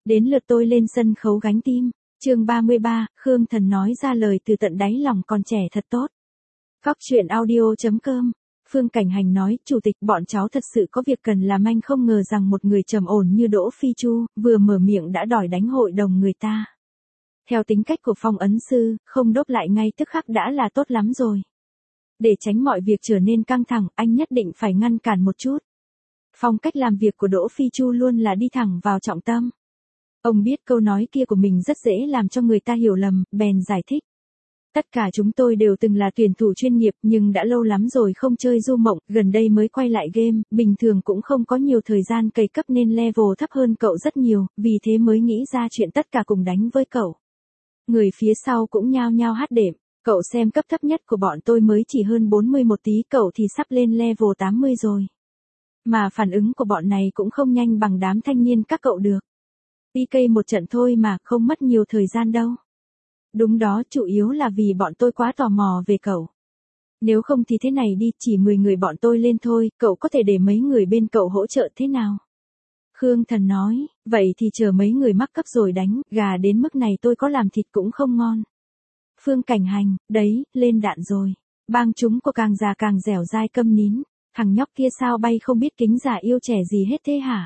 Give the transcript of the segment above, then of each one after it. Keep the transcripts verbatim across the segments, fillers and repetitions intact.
Đến lượt tôi lên sân khấu gánh team. Chương ba mươi ba, Khương Thần nói ra lời từ tận đáy lòng còn trẻ thật tốt. Cóc truyện audio chấm com. Phương Cảnh Hành nói, chủ tịch, bọn cháu thật sự có việc cần làm, anh không ngờ rằng một người trầm ổn như Đỗ Phi Chu, vừa mở miệng đã đòi đánh hội đồng người ta. Theo tính cách của Phong ấn sư, không đốt lại ngay tức khắc đã là tốt lắm rồi. Để tránh mọi việc trở nên căng thẳng, anh nhất định phải ngăn cản một chút. Phong cách làm việc của Đỗ Phi Chu luôn là đi thẳng vào trọng tâm. Ông biết câu nói kia của mình rất dễ làm cho người ta hiểu lầm, bèn giải thích. Tất cả chúng tôi đều từng là tuyển thủ chuyên nghiệp nhưng đã lâu lắm rồi không chơi du mộng, gần đây mới quay lại game, bình thường cũng không có nhiều thời gian cày cấp nên level thấp hơn cậu rất nhiều, vì thế mới nghĩ ra chuyện tất cả cùng đánh với cậu. Người phía sau cũng nhao nhao hát đệm, cậu xem cấp thấp nhất của bọn tôi mới chỉ hơn bốn mươi một tí, cậu thì sắp lên level tám mươi rồi. Mà phản ứng của bọn này cũng không nhanh bằng đám thanh niên các cậu được. pê ca một trận thôi mà, không mất nhiều thời gian đâu. Đúng đó, chủ yếu là vì bọn tôi quá tò mò về cậu. Nếu không thì thế này đi, chỉ mười người bọn tôi lên thôi, cậu có thể để mấy người bên cậu hỗ trợ thế nào? Khương Thần nói, vậy thì chờ mấy người mắc cấp rồi đánh, gà đến mức này tôi có làm thịt cũng không ngon. Phương Cảnh Hành, đấy, lên đạn rồi. Bang chúng của càng già càng dẻo dai, câm nín. Thằng nhóc kia sao bay không biết kính già yêu trẻ gì hết thế hả?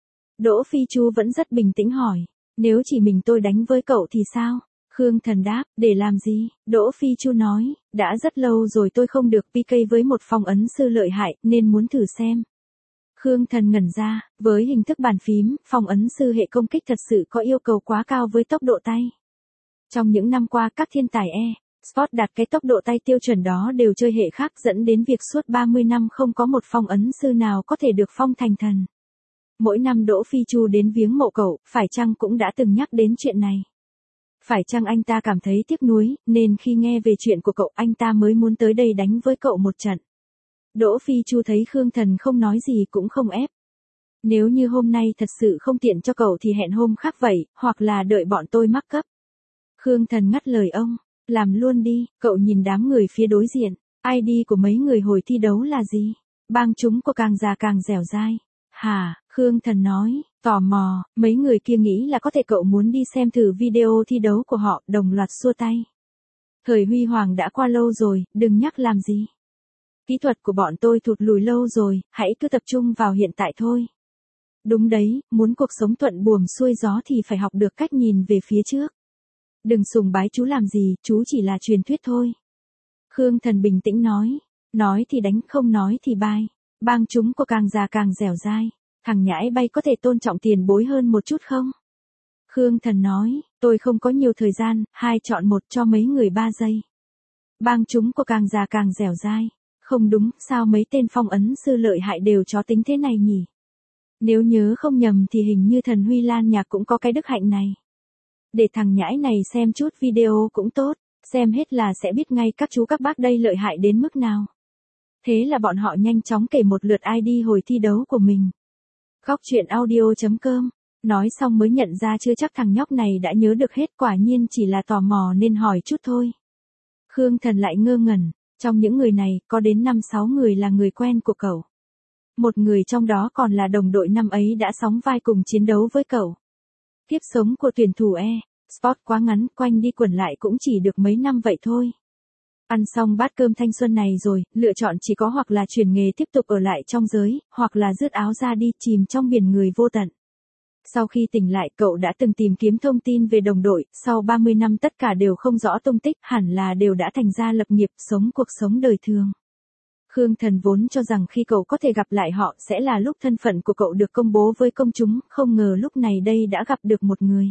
Đỗ Phi Chu vẫn rất bình tĩnh hỏi, nếu chỉ mình tôi đánh với cậu thì sao? Khương Thần đáp, để làm gì? Đỗ Phi Chu nói, đã rất lâu rồi tôi không được pê ca với một phong ấn sư lợi hại, nên muốn thử xem. Khương Thần ngẩn ra, với hình thức bàn phím, phong ấn sư hệ công kích thật sự có yêu cầu quá cao với tốc độ tay. Trong những năm qua các thiên tài e Sport đạt cái tốc độ tay tiêu chuẩn đó đều chơi hệ khác, dẫn đến việc suốt ba mươi năm không có một phong ấn sư nào có thể được phong thành thần. Mỗi năm Đỗ Phi Chu đến viếng mộ cậu, phải chăng cũng đã từng nhắc đến chuyện này? Phải chăng anh ta cảm thấy tiếc nuối, nên khi nghe về chuyện của cậu anh ta mới muốn tới đây đánh với cậu một trận? Đỗ Phi Chu thấy Khương Thần không nói gì cũng không ép. Nếu như hôm nay thật sự không tiện cho cậu thì hẹn hôm khác vậy, hoặc là đợi bọn tôi mắc cấp. Khương Thần ngắt lời ông, làm luôn đi, cậu nhìn đám người phía đối diện, i đê của mấy người hồi thi đấu là gì? Bang chúng của càng già càng dẻo dai. Hả, Khương Thần nói, tò mò, mấy người kia nghĩ là có thể cậu muốn đi xem thử video thi đấu của họ, đồng loạt xua tay. Thời huy hoàng đã qua lâu rồi, đừng nhắc làm gì. Kỹ thuật của bọn tôi thụt lùi lâu rồi, hãy cứ tập trung vào hiện tại thôi. Đúng đấy, muốn cuộc sống thuận buồm xuôi gió thì phải học được cách nhìn về phía trước. Đừng sùng bái chú làm gì, chú chỉ là truyền thuyết thôi. Khương Thần bình tĩnh nói, nói thì đánh, không nói thì bai. Bang chúng của càng già càng dẻo dai. Thằng nhãi bay có thể tôn trọng tiền bối hơn một chút không? Khương Thần nói, tôi không có nhiều thời gian, hai chọn một, cho mấy người ba giây. Bang chúng của càng già càng dẻo dai. Không đúng, sao mấy tên phong ấn sư lợi hại đều chó tính thế này nhỉ? Nếu nhớ không nhầm thì hình như thần Huy Lan Nhạc cũng có cái đức hạnh này. Để thằng nhãi này xem chút video cũng tốt, xem hết là sẽ biết ngay các chú các bác đây lợi hại đến mức nào. Thế là bọn họ nhanh chóng kể một lượt i đê hồi thi đấu của mình. Cóc truyện audio chấm com. Nói xong mới nhận ra chưa chắc thằng nhóc này đã nhớ được hết, quả nhiên chỉ là tò mò nên hỏi chút thôi. Khương Thần lại ngơ ngẩn, trong những người này có đến năm sáu người là người quen của cậu. Một người trong đó còn là đồng đội năm ấy đã sóng vai cùng chiến đấu với cậu. Kiếp sống của tuyển thủ e Sport quá ngắn, quanh đi quẩn lại cũng chỉ được mấy năm vậy thôi. Ăn xong bát cơm thanh xuân này rồi, lựa chọn chỉ có hoặc là chuyển nghề tiếp tục ở lại trong giới, hoặc là rứt áo ra đi chìm trong biển người vô tận. Sau khi tỉnh lại cậu đã từng tìm kiếm thông tin về đồng đội, sau ba mươi năm tất cả đều không rõ tung tích, hẳn là đều đã thành ra lập nghiệp, sống cuộc sống đời thường. Khương Thần vốn cho rằng khi cậu có thể gặp lại họ sẽ là lúc thân phận của cậu được công bố với công chúng, không ngờ lúc này đây đã gặp được một người.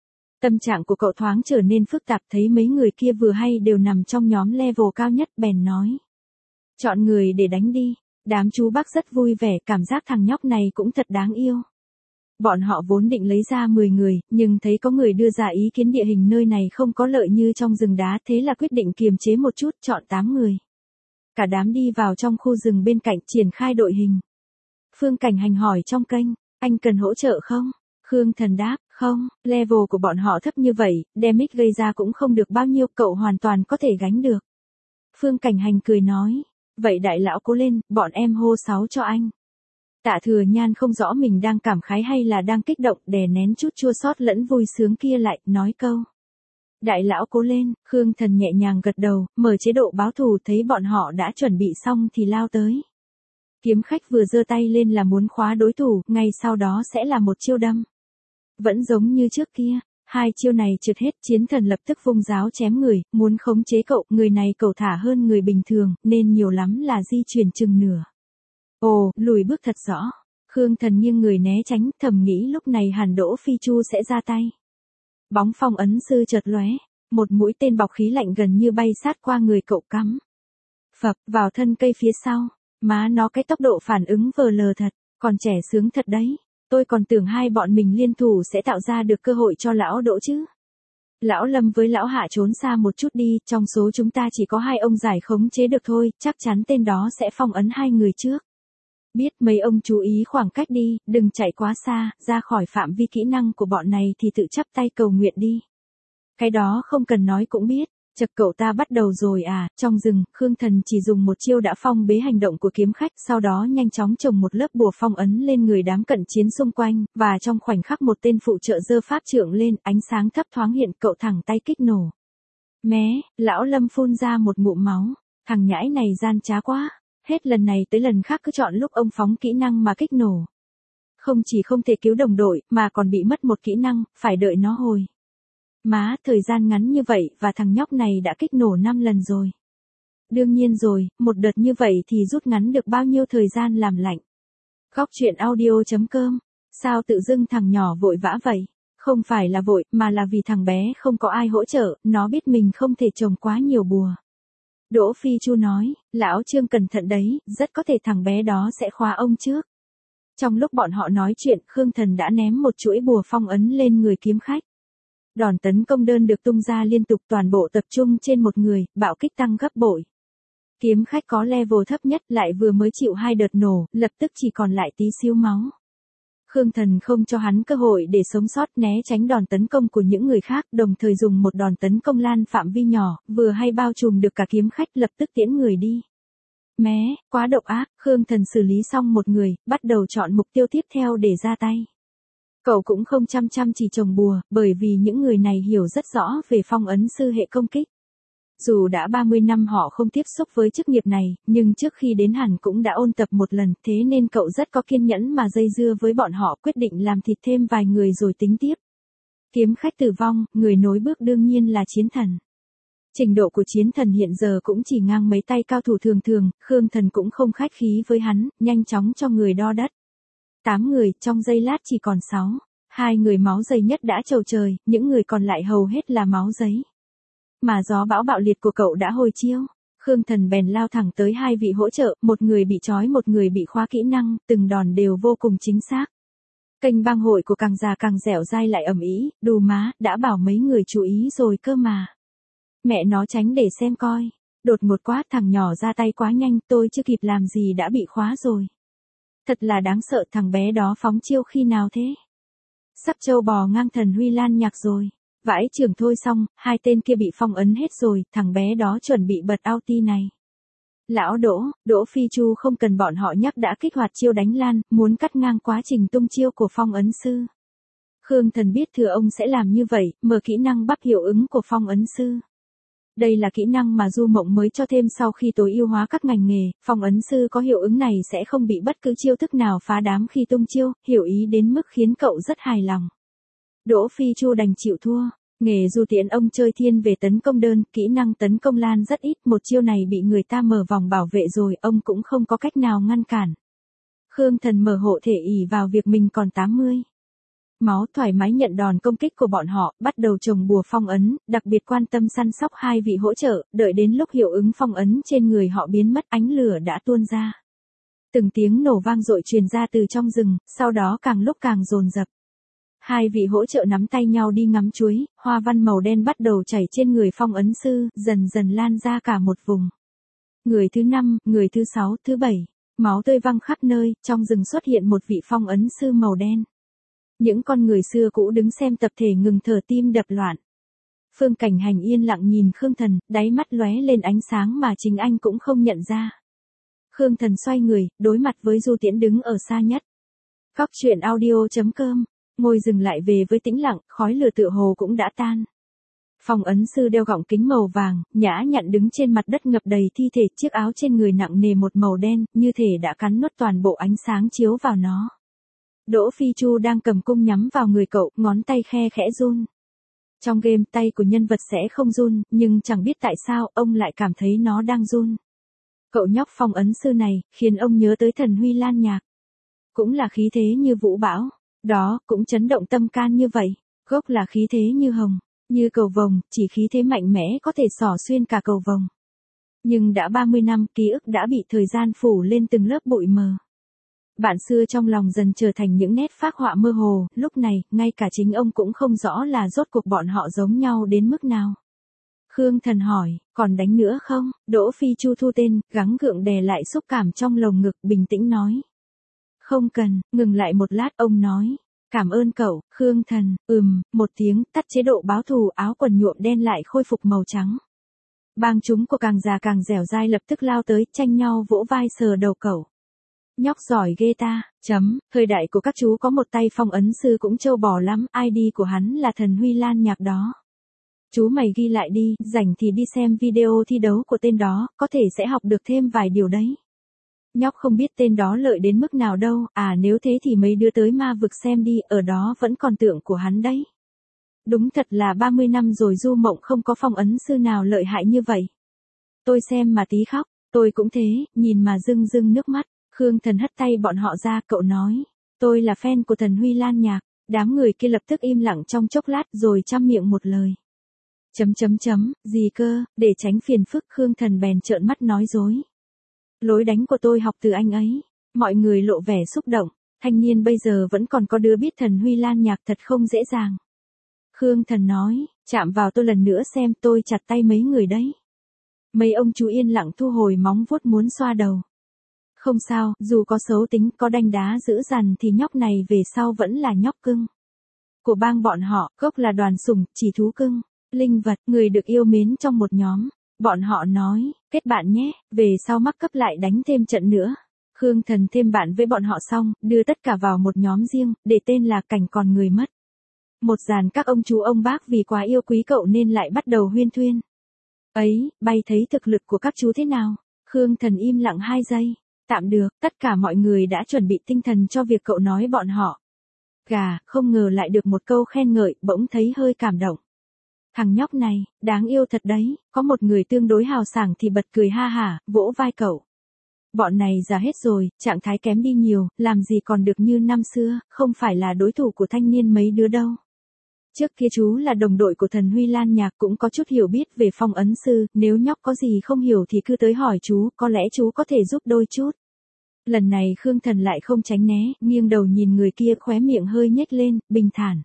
Tâm trạng của cậu thoáng trở nên phức tạp, thấy mấy người kia vừa hay đều nằm trong nhóm level cao nhất, bèn nói. Chọn người để đánh đi, đám chú bác rất vui vẻ, cảm giác thằng nhóc này cũng thật đáng yêu. Bọn họ vốn định lấy ra mười người, nhưng thấy có người đưa ra ý kiến địa hình nơi này không có lợi như trong rừng đá, thế là quyết định kiềm chế một chút, chọn tám người. Cả đám đi vào trong khu rừng bên cạnh triển khai đội hình. Phương Cảnh Hành hỏi trong kênh, anh cần hỗ trợ không? Khương Thần đáp, không, level của bọn họ thấp như vậy, damage gây ra cũng không được bao nhiêu, cậu hoàn toàn có thể gánh được. Phương Cảnh Hành cười nói, vậy đại lão cố lên, bọn em hô sáu cho anh. Tạ Thừa Nhan không rõ mình đang cảm khái hay là đang kích động, đè nén chút chua xót lẫn vui sướng kia lại, nói câu. Đại lão cố lên. Khương Thần nhẹ nhàng gật đầu, mở chế độ báo thù, thấy bọn họ đã chuẩn bị xong thì lao tới. Kiếm khách vừa giơ tay lên là muốn khóa đối thủ, ngay sau đó sẽ là một chiêu đâm. Vẫn giống như trước kia, hai chiêu này trượt hết, Chiến Thần lập tức vung giáo chém người, muốn khống chế cậu, người này cẩu thả hơn người bình thường, nên nhiều lắm là di chuyển chừng nửa. Ồ, lùi bước thật rõ. Khương Thần nghiêng người né tránh, thầm nghĩ lúc này hẳn Đỗ Phi Chu sẽ ra tay. Bóng phong ấn sư chợt lóe, một mũi tên bọc khí lạnh gần như bay sát qua người cậu cắm. Phập vào thân cây phía sau, má nó cái tốc độ phản ứng vờ lờ thật, còn trẻ sướng thật đấy. Tôi còn tưởng hai bọn mình liên thủ sẽ tạo ra được cơ hội cho lão Đỗ chứ. Lão Lâm với lão Hạ trốn xa một chút đi, trong số chúng ta chỉ có hai ông giải khống chế được thôi, chắc chắn tên đó sẽ phong ấn hai người trước. Biết mấy ông chú ý khoảng cách đi, đừng chạy quá xa, ra khỏi phạm vi kỹ năng của bọn này thì tự chắp tay cầu nguyện đi. Cái đó không cần nói cũng biết. Chật, cậu ta bắt đầu rồi à. Trong rừng, Khương Thần chỉ dùng một chiêu đã phong bế hành động của kiếm khách, sau đó nhanh chóng trồng một lớp bùa phong ấn lên người đám cận chiến xung quanh, và trong khoảnh khắc một tên phụ trợ giơ pháp trượng lên, ánh sáng thấp thoáng hiện, cậu thẳng tay kích nổ. Mé, lão Lâm phun ra một ngụm máu, thằng nhãi này gian trá quá, hết lần này tới lần khác cứ chọn lúc ông phóng kỹ năng mà kích nổ. Không chỉ không thể cứu đồng đội, mà còn bị mất một kỹ năng, phải đợi nó hồi. Má, thời gian ngắn như vậy và thằng nhóc này đã kích nổ năm lần rồi. Đương nhiên rồi, một đợt như vậy thì rút ngắn được bao nhiêu thời gian làm lạnh. Góc truyện audio chấm com. Sao tự dưng thằng nhỏ vội vã vậy? Không phải là vội, mà là vì thằng bé không có ai hỗ trợ, nó biết mình không thể trồng quá nhiều bùa. Đỗ Phi Chu nói, lão Trương cẩn thận đấy, rất có thể thằng bé đó sẽ khóa ông trước. Trong lúc bọn họ nói chuyện, Khương Thần đã ném một chuỗi bùa phong ấn lên người kiếm khách. Đòn tấn công đơn được tung ra liên tục, toàn bộ tập trung trên một người, bạo kích tăng gấp bội. Kiếm khách có level thấp nhất lại vừa mới chịu hai đợt nổ, lập tức chỉ còn lại tí xíu máu. Khương Thần không cho hắn cơ hội để sống sót, né tránh đòn tấn công của những người khác, đồng thời dùng một đòn tấn công lan phạm vi nhỏ, vừa hay bao trùm được cả kiếm khách, lập tức tiễn người đi. Mé, quá độc ác. Khương Thần xử lý xong một người, bắt đầu chọn mục tiêu tiếp theo để ra tay. Cậu cũng không chăm chăm chỉ trồng bùa, bởi vì những người này hiểu rất rõ về phong ấn sư hệ công kích. Dù đã ba mươi năm họ không tiếp xúc với chức nghiệp này, nhưng trước khi đến hẳn cũng đã ôn tập một lần, thế nên cậu rất có kiên nhẫn mà dây dưa với bọn họ, quyết định làm thịt thêm vài người rồi tính tiếp. Kiếm khách tử vong, người nối bước đương nhiên là Chiến Thần. Trình độ của Chiến Thần hiện giờ cũng chỉ ngang mấy tay cao thủ thường thường, Khương Thần cũng không khách khí với hắn, nhanh chóng cho người đo đất. Tám người, trong giây lát chỉ còn sáu. Hai người máu dày nhất đã trầu trời, những người còn lại hầu hết là máu giấy. Mà gió bão bạo liệt của cậu đã hồi chiêu. Khương Thần bèn lao thẳng tới hai vị hỗ trợ, một người bị trói một người bị khóa kỹ năng, từng đòn đều vô cùng chính xác. Kênh bang hội của càng già càng dẻo dai lại ầm ĩ, đù má, đã bảo mấy người chú ý rồi cơ mà. Mẹ nó tránh để xem coi. Đột ngột quá, thằng nhỏ ra tay quá nhanh, tôi chưa kịp làm gì đã bị khóa rồi. Thật là đáng sợ, thằng bé đó phóng chiêu khi nào thế? Sắp trâu bò ngang thần huy lan nhạc rồi. Vãi trưởng thôi xong, hai tên kia bị phong ấn hết rồi, thằng bé đó chuẩn bị bật ulti này. Lão Đỗ, Đỗ Phi Chu không cần bọn họ nhắc đã kích hoạt chiêu đánh lan, muốn cắt ngang quá trình tung chiêu của phong ấn sư. Khương Thần biết thừa ông sẽ làm như vậy, mở kỹ năng bắt hiệu ứng của phong ấn sư. Đây là kỹ năng mà Du Mộng mới cho thêm sau khi tối ưu hóa các ngành nghề, phong ấn sư có hiệu ứng này sẽ không bị bất cứ chiêu thức nào phá đám khi tung chiêu, hiểu ý đến mức khiến cậu rất hài lòng. Đỗ Phi Chu đành chịu thua, nghề Du Tiễn ông chơi thiên về tấn công đơn, kỹ năng tấn công lan rất ít, một chiêu này bị người ta mở vòng bảo vệ rồi, ông cũng không có cách nào ngăn cản. Khương Thần mở hộ thể ỷ vào việc mình còn tám mươi. Máu thoải mái nhận đòn công kích của bọn họ, bắt đầu trồng bùa phong ấn, đặc biệt quan tâm săn sóc hai vị hỗ trợ, đợi đến lúc hiệu ứng phong ấn trên người họ biến mất, ánh lửa đã tuôn ra. Từng tiếng nổ vang dội truyền ra từ trong rừng, sau đó càng lúc càng dồn dập. Hai vị hỗ trợ nắm tay nhau đi ngắm chuối, hoa văn màu đen bắt đầu chảy trên người phong ấn sư, dần dần lan ra cả một vùng. Người thứ năm, người thứ sáu, thứ bảy, máu tươi văng khắp nơi, trong rừng xuất hiện một vị phong ấn sư màu đen. Những con người xưa cũ đứng xem tập thể ngừng thở, tim đập loạn. Phương Cảnh Hành yên lặng nhìn Khương Thần, đáy mắt lóe lên ánh sáng mà chính anh cũng không nhận ra. Khương Thần xoay người, đối mặt với Du Tiễn đứng ở xa nhất. Cóc truyện audio.com, ngồi dừng lại về với tĩnh lặng, khói lửa tựa hồ cũng đã tan. Phong ấn sư đeo gọng kính màu vàng, nhã nhặn đứng trên mặt đất ngập đầy thi thể, chiếc áo trên người nặng nề một màu đen, như thể đã cắn nuốt toàn bộ ánh sáng chiếu vào nó. Đỗ Phi Chu đang cầm cung nhắm vào người cậu, ngón tay khe khẽ run. Trong game tay của nhân vật sẽ không run, nhưng chẳng biết tại sao ông lại cảm thấy nó đang run. Cậu nhóc phong ấn sư này, khiến ông nhớ tới thần Huy Lan Nhạc. Cũng là khí thế như vũ bão, đó, cũng chấn động tâm can như vậy, gốc là khí thế như hồng, như cầu vồng, chỉ khí thế mạnh mẽ có thể xỏ xuyên cả cầu vồng. Nhưng đã ba mươi năm, ký ức đã bị thời gian phủ lên từng lớp bụi mờ. Bạn xưa trong lòng dần trở thành những nét phác họa mơ hồ, lúc này, ngay cả chính ông cũng không rõ là rốt cuộc bọn họ giống nhau đến mức nào. Khương Thần hỏi, còn đánh nữa không? Đỗ Phi Chu thu tên, gắng gượng đè lại xúc cảm trong lồng ngực, bình tĩnh nói. Không cần, ngừng lại một lát ông nói. Cảm ơn cậu, Khương Thần, ừm, một tiếng, tắt chế độ báo thù, áo quần nhuộm đen lại khôi phục màu trắng. Bang chúng của càng già càng dẻo dai lập tức lao tới, tranh nhau vỗ vai sờ đầu cậu. Nhóc giỏi ghê ta, chấm, thời đại của các chú có một tay phong ấn sư cũng trâu bò lắm, i đê của hắn là thần Huy Lan Nhạc đó. Chú mày ghi lại đi, rảnh thì đi xem video thi đấu của tên đó, có thể sẽ học được thêm vài điều đấy. Nhóc không biết tên đó lợi đến mức nào đâu, à nếu thế thì mấy đứa tới ma vực xem đi, ở đó vẫn còn tượng của hắn đấy. Đúng thật là ba mươi năm rồi Du Mộng không có phong ấn sư nào lợi hại như vậy. Tôi xem mà tí khóc, tôi cũng thế, nhìn mà rưng rưng nước mắt. Khương Thần hất tay bọn họ ra, cậu nói, tôi là fan của thần Huy Lan Nhạc. Đám người kia lập tức im lặng trong chốc lát rồi chăm miệng một lời. Chấm chấm chấm, gì cơ, để tránh phiền phức Khương Thần bèn trợn mắt nói dối. Lối đánh của tôi học từ anh ấy. Mọi người lộ vẻ xúc động, thanh niên bây giờ vẫn còn có đứa biết thần Huy Lan Nhạc thật không dễ dàng. Khương Thần nói, chạm vào tôi lần nữa xem, tôi chặt tay mấy người đấy. Mấy ông chú yên lặng thu hồi móng vuốt muốn xoa đầu. Không sao, dù có xấu tính, có đanh đá dữ dằn thì nhóc này về sau vẫn là nhóc cưng. Của bang bọn họ, gốc là đoàn sủng, chỉ thú cưng, linh vật, người được yêu mến trong một nhóm. Bọn họ nói, kết bạn nhé, về sau mắc cấp lại đánh thêm trận nữa. Khương Thần thêm bạn với bọn họ xong, đưa tất cả vào một nhóm riêng, để tên là Cảnh Còn Người Mất. Một dàn các ông chú ông bác vì quá yêu quý cậu nên lại bắt đầu huyên thuyên. Ấy, bay thấy thực lực của các chú thế nào? Khương Thần im lặng hai giây. Tạm được, tất cả mọi người đã chuẩn bị tinh thần cho việc cậu nói bọn họ. Gà, không ngờ lại được một câu khen ngợi, bỗng thấy hơi cảm động. Thằng nhóc này, đáng yêu thật đấy, có một người tương đối hào sảng thì bật cười ha hả, vỗ vai cậu. Bọn này già hết rồi, trạng thái kém đi nhiều, làm gì còn được như năm xưa, không phải là đối thủ của thanh niên mấy đứa đâu. Trước kia chú là đồng đội của thần Huy Lan Nhạc cũng có chút hiểu biết về phong ấn sư, nếu nhóc có gì không hiểu thì cứ tới hỏi chú, có lẽ chú có thể giúp đôi chút. Lần này Khương Thần lại không tránh né, nghiêng đầu nhìn người kia khóe miệng hơi nhếch lên, bình thản.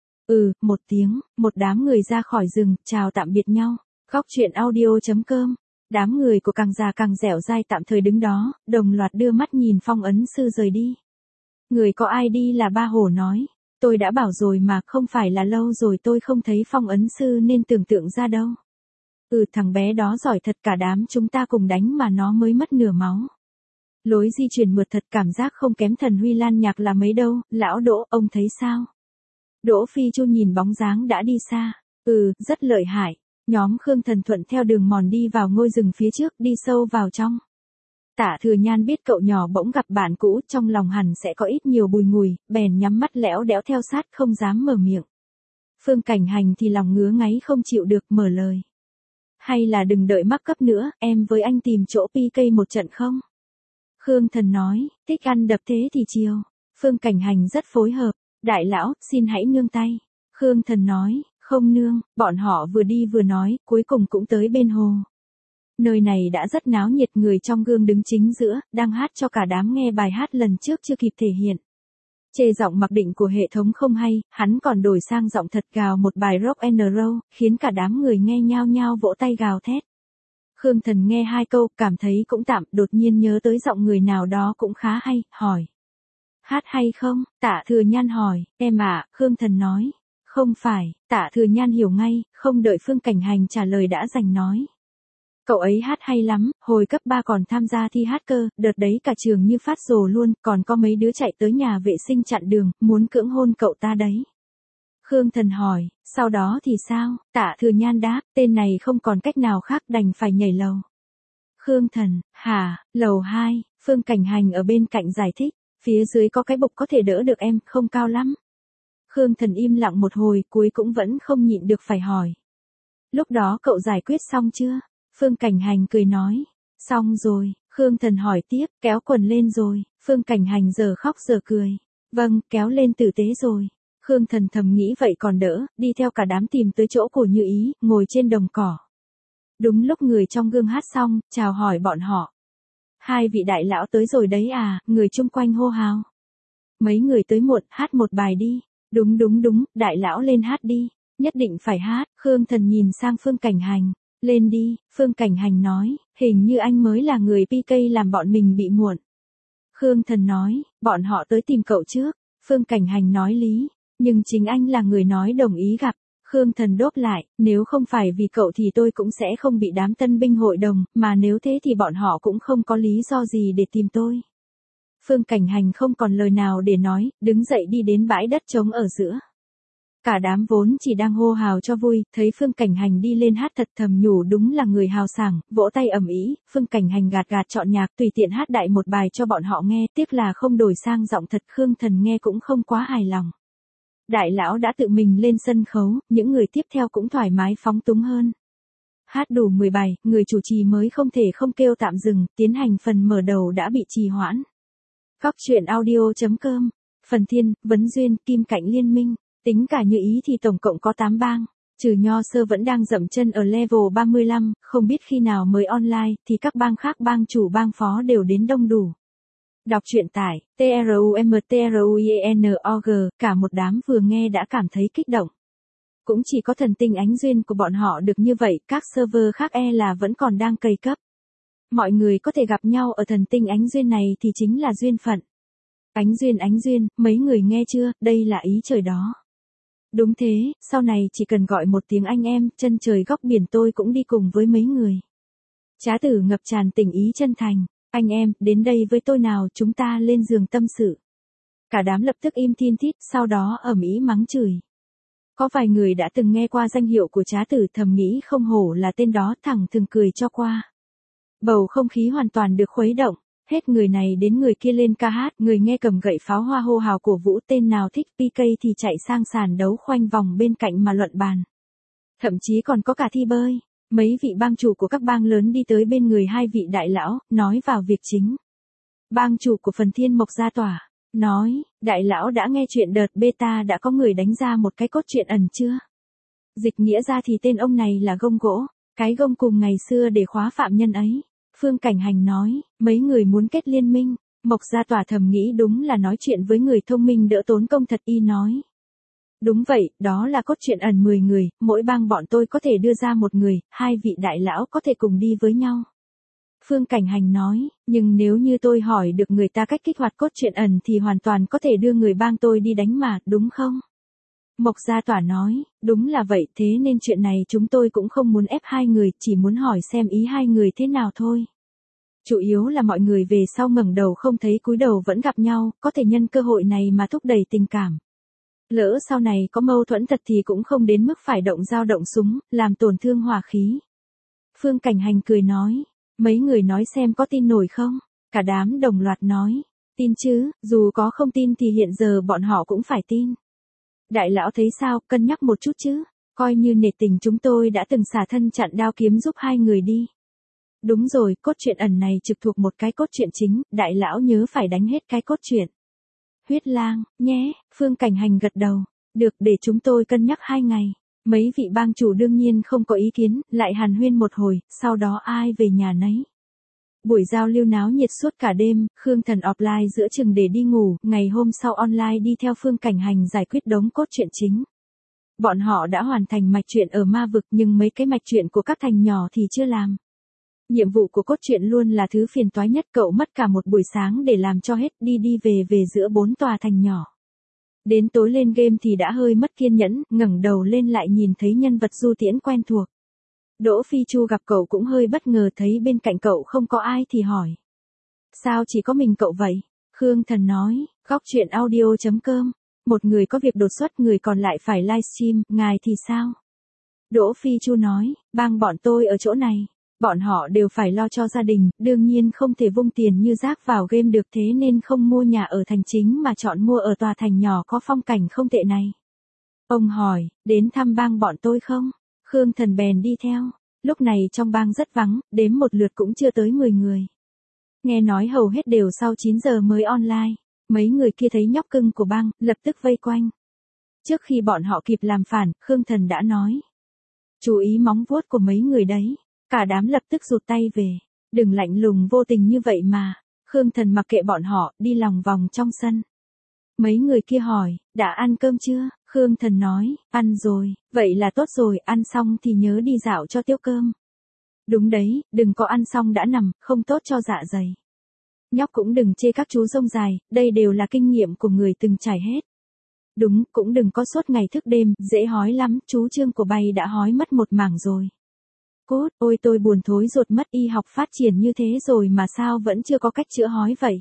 Ừ, một tiếng, một đám người ra khỏi rừng, chào tạm biệt nhau. Góc truyện audio.com. Đám người của càng già càng dẻo dai tạm thời đứng đó, đồng loạt đưa mắt nhìn phong ấn sư rời đi. Người có ai đi là Ba Hổ nói. Tôi đã bảo rồi mà, không phải là lâu rồi tôi không thấy phong ấn sư nên tưởng tượng ra đâu. Ừ, thằng bé đó giỏi thật, cả đám chúng ta cùng đánh mà nó mới mất nửa máu. Lối di chuyển mượt thật, cảm giác không kém thần Huy Lan Nhạc là mấy đâu. Lão Đỗ, ông thấy sao? Đỗ Phi Chu nhìn bóng dáng đã đi xa. Ừ, rất lợi hại. Nhóm Khương Thần thuận theo đường mòn đi vào ngôi rừng phía trước, đi sâu vào trong. Tả Thừa Nhan biết cậu nhỏ bỗng gặp bạn cũ, trong lòng hẳn sẽ có ít nhiều bùi ngùi, bèn nhắm mắt lẽo đẽo theo sát, không dám mở miệng. Phương Cảnh Hành thì lòng ngứa ngáy không chịu được, mở lời. Hay là đừng đợi mắc cấp nữa, em với anh tìm chỗ pê ca một trận không? Khương Thần nói, thích ăn đập thế thì chiều. Phương Cảnh Hành rất phối hợp. Đại lão, xin hãy nương tay. Khương Thần nói, không nương, bọn họ vừa đi vừa nói, cuối cùng cũng tới bên hồ. Nơi này đã rất náo nhiệt, người trong gương đứng chính giữa, đang hát cho cả đám nghe bài hát lần trước chưa kịp thể hiện. Chê giọng mặc định của hệ thống không hay, hắn còn đổi sang giọng thật gào một bài rock and roll, khiến cả đám người nghe nhao nhao vỗ tay gào thét. Khương Thần nghe hai câu, cảm thấy cũng tạm, đột nhiên nhớ tới giọng người nào đó cũng khá hay, hỏi. Hát hay không? Tả Thừa Nhan hỏi. Em ạ, Khương Thần nói. Không phải, Tả Thừa Nhan hiểu ngay, không đợi Phương Cảnh Hành trả lời đã giành nói. Cậu ấy hát hay lắm, hồi cấp ba còn tham gia thi hát cơ, đợt đấy cả trường như phát rồ luôn, còn có mấy đứa chạy tới nhà vệ sinh chặn đường, muốn cưỡng hôn cậu ta đấy. Khương Thần hỏi, sau đó thì sao? Tạ Thừa Nhan đáp, tên này không còn cách nào khác đành phải nhảy lầu. Khương Thần, hả, lầu hai, Phương Cảnh Hành ở bên cạnh giải thích, phía dưới có cái bục có thể đỡ được em, không cao lắm. Khương Thần im lặng một hồi, cuối cũng vẫn không nhịn được phải hỏi. Lúc đó cậu giải quyết xong chưa? Phương Cảnh Hành cười nói, xong rồi. Khương Thần hỏi tiếp, kéo quần lên rồi? Phương Cảnh Hành giờ khóc giờ cười. Vâng, kéo lên tử tế rồi. Khương Thần thầm nghĩ vậy còn đỡ, đi theo cả đám tìm tới chỗ của Như Ý, ngồi trên đồng cỏ. Đúng lúc người trong gương hát xong, chào hỏi bọn họ. Hai vị đại lão tới rồi đấy à, người chung quanh hô hào. Mấy người tới muộn, hát một bài đi. Đúng đúng đúng, đại lão lên hát đi. Nhất định phải hát. Khương Thần nhìn sang Phương Cảnh Hành. Lên đi, Phương Cảnh Hành nói, hình như anh mới là người pê ca làm bọn mình bị muộn. Khương Thần nói, bọn họ tới tìm cậu trước. Phương Cảnh Hành nói lý, nhưng chính anh là người nói đồng ý gặp. Khương Thần đốt lại, nếu không phải vì cậu thì tôi cũng sẽ không bị đám tân binh hội đồng, mà nếu thế thì bọn họ cũng không có lý do gì để tìm tôi. Phương Cảnh Hành không còn lời nào để nói, đứng dậy đi đến bãi đất trống ở giữa. Cả đám vốn chỉ đang hô hào cho vui, thấy Phương Cảnh Hành đi lên hát thật thầm nhủ đúng là người hào sảng, vỗ tay ầm ĩ. Phương Cảnh Hành gạt gạt chọn nhạc tùy tiện hát đại một bài cho bọn họ nghe, tiếc là không đổi sang giọng thật. Khương Thần nghe cũng không quá hài lòng. Đại lão đã tự mình lên sân khấu, những người tiếp theo cũng thoải mái phóng túng hơn. Hát đủ mười bài, người chủ trì mới không thể không kêu tạm dừng, tiến hành phần mở đầu đã bị trì hoãn. Cóc truyện audio chấm com, Phần Thiên, Vấn Duyên, Kim Cạnh Liên Minh, tính cả Như Ý thì tổng cộng có tám bang, trừ Nho Sơ vẫn đang dậm chân ở level ba mươi lăm, không biết khi nào mới online, thì các bang khác bang chủ bang phó đều đến đông đủ. Đọc truyện tải, trumtruyen.org, cả một đám vừa nghe đã cảm thấy kích động. Cũng chỉ có thần tinh ánh duyên của bọn họ được như vậy, các server khác e là vẫn còn đang cày cấp. Mọi người có thể gặp nhau ở thần tinh ánh duyên này thì chính là duyên phận. Ánh duyên ánh duyên, mấy người nghe chưa, đây là ý trời đó. Đúng thế, sau này chỉ cần gọi một tiếng anh em, chân trời góc biển tôi cũng đi cùng với mấy người. Trá Tử ngập tràn tình ý chân thành. Anh em, đến đây với tôi nào, chúng ta lên giường tâm sự. Cả đám lập tức im thin thít, sau đó ầm ĩ mắng chửi. Có vài người đã từng nghe qua danh hiệu của Trá Tử, thầm nghĩ không hổ là tên đó, thẳng thừng cười cho qua. Bầu không khí hoàn toàn được khuấy động, hết người này đến người kia lên ca hát, người nghe cầm gậy pháo hoa hô hào cổ vũ, tên nào thích pê ca thì chạy sang sàn đấu khoanh vòng bên cạnh mà luận bàn. Thậm chí còn có cả thi bơi. Mấy vị bang chủ của các bang lớn đi tới bên người hai vị đại lão, nói vào việc chính. Bang chủ của Phần Thiên Mộc Gia Tỏa, nói, đại lão đã nghe chuyện đợt beta đã có người đánh ra một cái cốt truyện ẩn chưa? Dịch nghĩa ra thì tên ông này là gông gỗ, cái gông cùng ngày xưa để khóa phạm nhân ấy. Phương Cảnh Hành nói, mấy người muốn kết liên minh. Mộc Gia Tỏa thầm nghĩ đúng là nói chuyện với người thông minh đỡ tốn công thật, y nói. Đúng vậy, đó là cốt truyện ẩn mười người, mỗi bang bọn tôi có thể đưa ra một người, hai vị đại lão có thể cùng đi với nhau. Phương Cảnh Hành nói, nhưng nếu như tôi hỏi được người ta cách kích hoạt cốt truyện ẩn thì hoàn toàn có thể đưa người bang tôi đi đánh mà, đúng không? Mộc Gia Tỏa nói, đúng là vậy, thế nên chuyện này chúng tôi cũng không muốn ép hai người, chỉ muốn hỏi xem ý hai người thế nào thôi. Chủ yếu là mọi người về sau ngẩng đầu không thấy cúi đầu vẫn gặp nhau, có thể nhân cơ hội này mà thúc đẩy tình cảm. Lỡ sau này có mâu thuẫn thật thì cũng không đến mức phải động dao động súng, làm tổn thương hòa khí. Phương Cảnh Hành cười nói, mấy người nói xem có tin nổi không? Cả đám đồng loạt nói, tin chứ, dù có không tin thì hiện giờ bọn họ cũng phải tin. Đại lão thấy sao, cân nhắc một chút chứ, coi như nể tình chúng tôi đã từng xả thân chặn đao kiếm giúp hai người đi. Đúng rồi, cốt truyện ẩn này trực thuộc một cái cốt truyện chính, đại lão nhớ phải đánh hết cái cốt truyện. Huyết lang, nhé, Phương Cảnh Hành gật đầu. Được, để chúng tôi cân nhắc hai ngày. Mấy vị bang chủ đương nhiên không có ý kiến, lại hàn huyên một hồi, sau đó ai về nhà nấy. Buổi giao lưu náo nhiệt suốt cả đêm, Khương Thần offline giữa chừng để đi ngủ, ngày hôm sau online đi theo Phương Cảnh Hành giải quyết đống cốt truyện chính. Bọn họ đã hoàn thành mạch truyện ở ma vực nhưng mấy cái mạch truyện của các thành nhỏ thì chưa làm. Nhiệm vụ của cốt truyện luôn là thứ phiền toái nhất, cậu mất cả một buổi sáng để làm cho hết, đi đi về về giữa bốn tòa thành nhỏ. Đến tối lên game thì đã hơi mất kiên nhẫn, ngẩng đầu lên lại nhìn thấy nhân vật Du Tiễn quen thuộc. Đỗ Phi Chu gặp cậu cũng hơi bất ngờ, thấy bên cạnh cậu không có ai thì hỏi. Sao chỉ có mình cậu vậy? Khương Thần nói, góc chuyện audio.com, một người có việc đột xuất, người còn lại phải livestream, ngài thì sao? Đỗ Phi Chu nói, bang bọn tôi ở chỗ này, bọn họ đều phải lo cho gia đình, đương nhiên không thể vung tiền như rác vào game được, thế nên không mua nhà ở thành chính mà chọn mua ở tòa thành nhỏ có phong cảnh không tệ này. Ông hỏi, đến thăm bang bọn tôi không? Khương Thần bèn đi theo. Lúc này trong bang rất vắng, đếm một lượt cũng chưa tới mười người. Nghe nói hầu hết đều sau chín giờ mới online. Mấy người kia thấy nhóc cưng của bang, lập tức vây quanh. Trước khi bọn họ kịp làm phản, Khương Thần đã nói. Chú ý móng vuốt của mấy người đấy. Cả đám lập tức rụt tay về. Đừng lạnh lùng vô tình như vậy mà. Khương Thần mặc kệ bọn họ, đi lòng vòng trong sân. Mấy người kia hỏi, đã ăn cơm chưa? Khương Thần nói, ăn rồi, vậy là tốt rồi, ăn xong thì nhớ đi dạo cho tiêu cơm. Đúng đấy, đừng có ăn xong đã nằm, không tốt cho dạ dày. Nhóc cũng đừng chê các chú rông dài, đây đều là kinh nghiệm của người từng trải hết. Đúng, cũng đừng có suốt ngày thức đêm, dễ hói lắm, chú Trương của bay đã hói mất một mảng rồi. Cốt, ôi tôi buồn thối ruột mất, y học phát triển như thế rồi mà sao vẫn chưa có cách chữa hói vậy?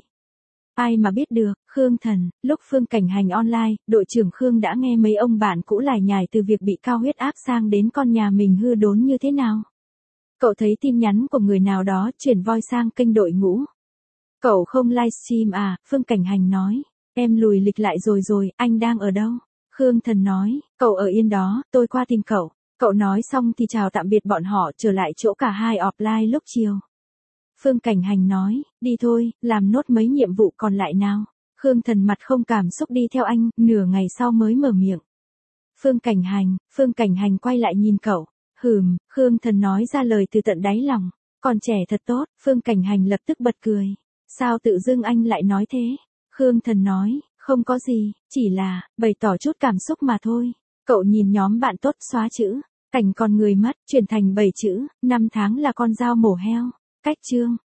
Ai mà biết được, Khương Thần, lúc Phương Cảnh Hành online, đội trưởng Khương đã nghe mấy ông bạn cũ lải nhải từ việc bị cao huyết áp sang đến con nhà mình hư đốn như thế nào. Cậu thấy tin nhắn của người nào đó chuyển voi sang kênh đội ngũ. Cậu không livestream à? Phương Cảnh Hành nói, em lùi lịch lại rồi rồi, anh đang ở đâu? Khương Thần nói, cậu ở yên đó, tôi qua tìm cậu. Cậu nói xong thì chào tạm biệt bọn họ, trở lại chỗ cả hai offline lúc chiều. Phương Cảnh Hành nói, đi thôi, làm nốt mấy nhiệm vụ còn lại nào. Khương Thần mặt không cảm xúc đi theo anh, nửa ngày sau mới mở miệng. Phương Cảnh Hành, Phương Cảnh Hành quay lại nhìn cậu. Hừm, Khương Thần nói ra lời từ tận đáy lòng. Còn trẻ thật tốt, Phương Cảnh Hành lập tức bật cười. Sao tự dưng anh lại nói thế? Khương Thần nói, không có gì, chỉ là, bày tỏ chút cảm xúc mà thôi. Cậu nhìn nhóm bạn tốt xóa chữ, cảnh con người mất, chuyển thành bảy chữ, năm tháng là con dao mổ heo. Cách chương.